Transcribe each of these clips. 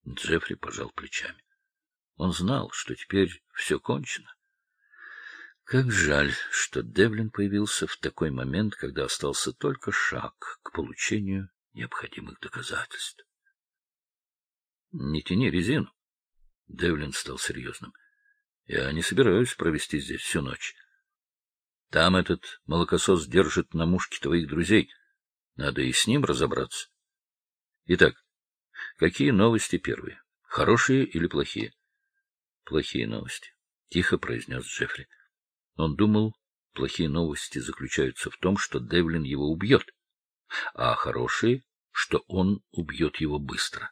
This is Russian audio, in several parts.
Джеффри пожал плечами. Он знал, что теперь все кончено. Как жаль, что Девлин появился в такой момент, когда остался только шаг к получению необходимых доказательств. — Не тяни резину. Девлин стал серьезным. — Я не собираюсь провести здесь всю ночь. Там этот молокосос держит на мушке твоих друзей. Надо и с ним разобраться. Итак, какие новости первые? Хорошие или плохие? — Плохие новости, — тихо произнес Джеффри. Он думал, плохие новости заключаются в том, что Девлин его убьет, а хорошие, что он убьет его быстро.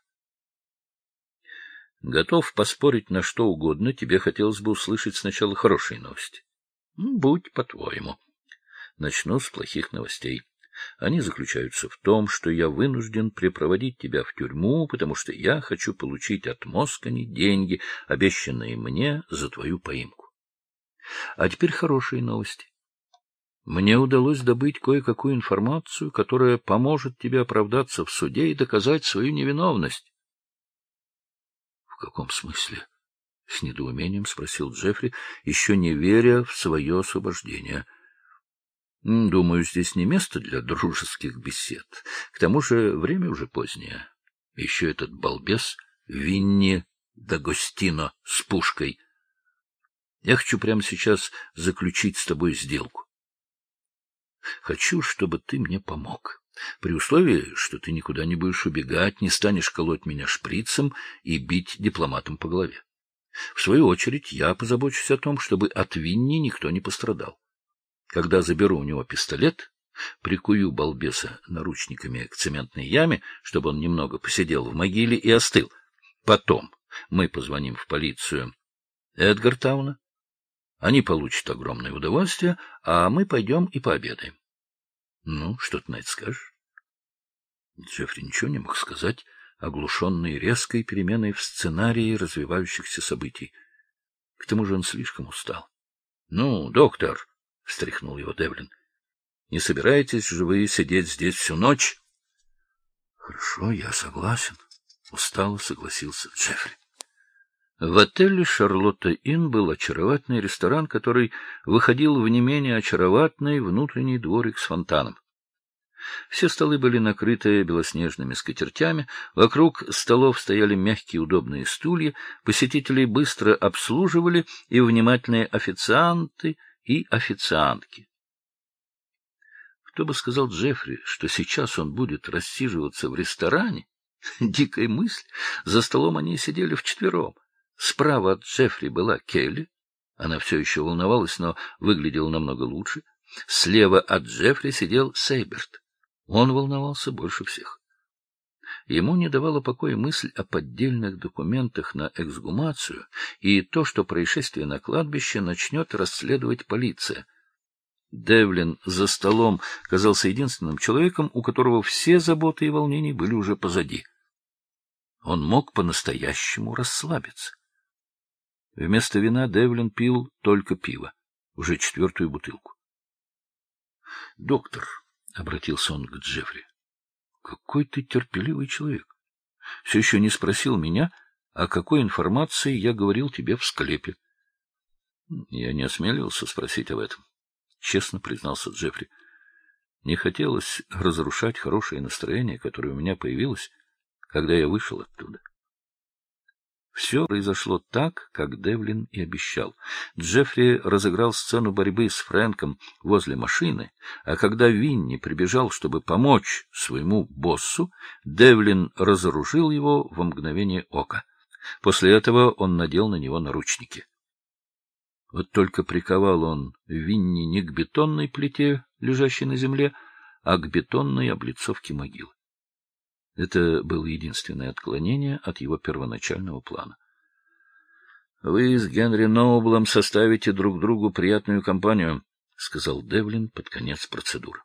Готов поспорить на что угодно, тебе хотелось бы услышать сначала хорошие новости. Будь по-твоему. Начну с плохих новостей. Они заключаются в том, что я вынужден припроводить тебя в тюрьму, потому что я хочу получить от Москони деньги, обещанные мне за твою поимку. А теперь хорошие новости. Мне удалось добыть кое-какую информацию, которая поможет тебе оправдаться в суде и доказать свою невиновность. — В каком смысле? — с недоумением спросил Джеффри, еще не веря в свое освобождение. — Думаю, здесь не место для дружеских бесед. К тому же время уже позднее. Еще этот балбес Винни Д'Агостино с пушкой. Я хочу прямо сейчас заключить с тобой сделку. Хочу, чтобы ты мне помог, при условии, что ты никуда не будешь убегать, не станешь колоть меня шприцем и бить дипломатом по голове. В свою очередь, я позабочусь о том, чтобы от Винни никто не пострадал. Когда заберу у него пистолет, прикую балбеса наручниками к цементной яме, чтобы он немного посидел в могиле и остыл. Потом мы позвоним в полицию Эдгартауна. Они получат огромное удовольствие, а мы пойдем и пообедаем. Ну, что ты на это скажешь? Джеффри ничего не мог сказать, оглушенный резкой переменой в сценарии развивающихся событий. К тому же он слишком устал. — Ну, доктор, — встряхнул его Девлин, — не собираетесь же вы сидеть здесь всю ночь? — Хорошо, я согласен, — устало согласился Джеффри. В отеле «Шарлотта-Инн» был очаровательный ресторан, который выходил в не менее очаровательный внутренний дворик с фонтаном. Все столы были накрыты белоснежными скатертями, вокруг столов стояли мягкие удобные стулья, посетителей быстро обслуживали и внимательные официанты и официантки. Кто бы сказал Джеффри, что сейчас он будет рассиживаться в ресторане? Дикая мысль. За столом они сидели вчетвером. Справа от Джеффри была Келли. Она все еще волновалась, но выглядела намного лучше. Слева от Джеффри сидел Сейберт. Он волновался больше всех. Ему не давала покоя мысль о поддельных документах на эксгумацию и то, что происшествие на кладбище начнет расследовать полиция. Девлин за столом казался единственным человеком, у которого все заботы и волнения были уже позади. Он мог по-настоящему расслабиться. Вместо вина Девлин пил только пиво, уже 4-ю бутылку. — Доктор, — обратился он к Джеффри, — какой ты терпеливый человек. Все еще не спросил меня, о какой информации я говорил тебе в склепе. — Я не осмеливался спросить об этом, — честно признался Джеффри. Не хотелось разрушать хорошее настроение, которое у меня появилось, когда я вышел оттуда. Все произошло так, как Девлин и обещал. Джеффри разыграл сцену борьбы с Фрэнком возле машины, а когда Винни прибежал, чтобы помочь своему боссу, Девлин разоружил его во мгновение ока. После этого он надел на него наручники. Вот только приковал он Винни не к бетонной плите, лежащей на земле, а к бетонной облицовке могилы. Это было единственное отклонение от его первоначального плана. — Вы с Генри Ноублом составите друг другу приятную компанию, — сказал Девлин под конец процедуры.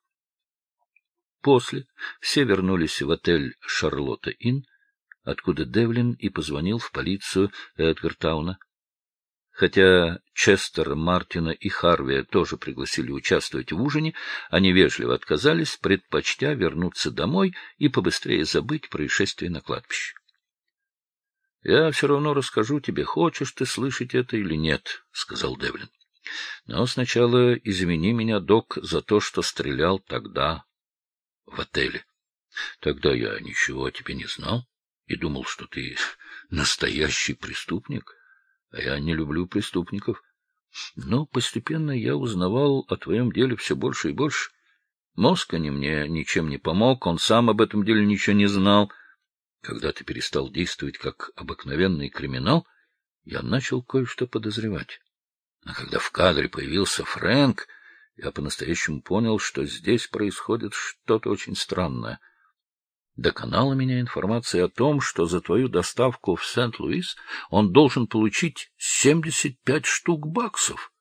После все вернулись в отель «Шарлотта-Инн», откуда Девлин и позвонил в полицию Эдгартауна. Хотя Честера, Мартина и Харви тоже пригласили участвовать в ужине, они вежливо отказались, предпочтя вернуться домой и побыстрее забыть происшествие на кладбище. — Я все равно расскажу тебе, хочешь ты слышать это или нет, — сказал Девлин. — Но сначала извини меня, док, за то, что стрелял тогда в отеле. Тогда я ничего о тебе не знал и думал, что ты настоящий преступник, а я не люблю преступников. Но постепенно я узнавал о твоем деле все больше и больше. Москони мне ничем не помог, он сам об этом деле ничего не знал. Когда ты перестал действовать как обыкновенный криминал, я начал кое-что подозревать. А когда в кадре появился Фрэнк, я по-настоящему понял, что здесь происходит что-то очень странное. Доконала меня информация о том, что за твою доставку в Сент-Луис он должен получить 75 штук баксов.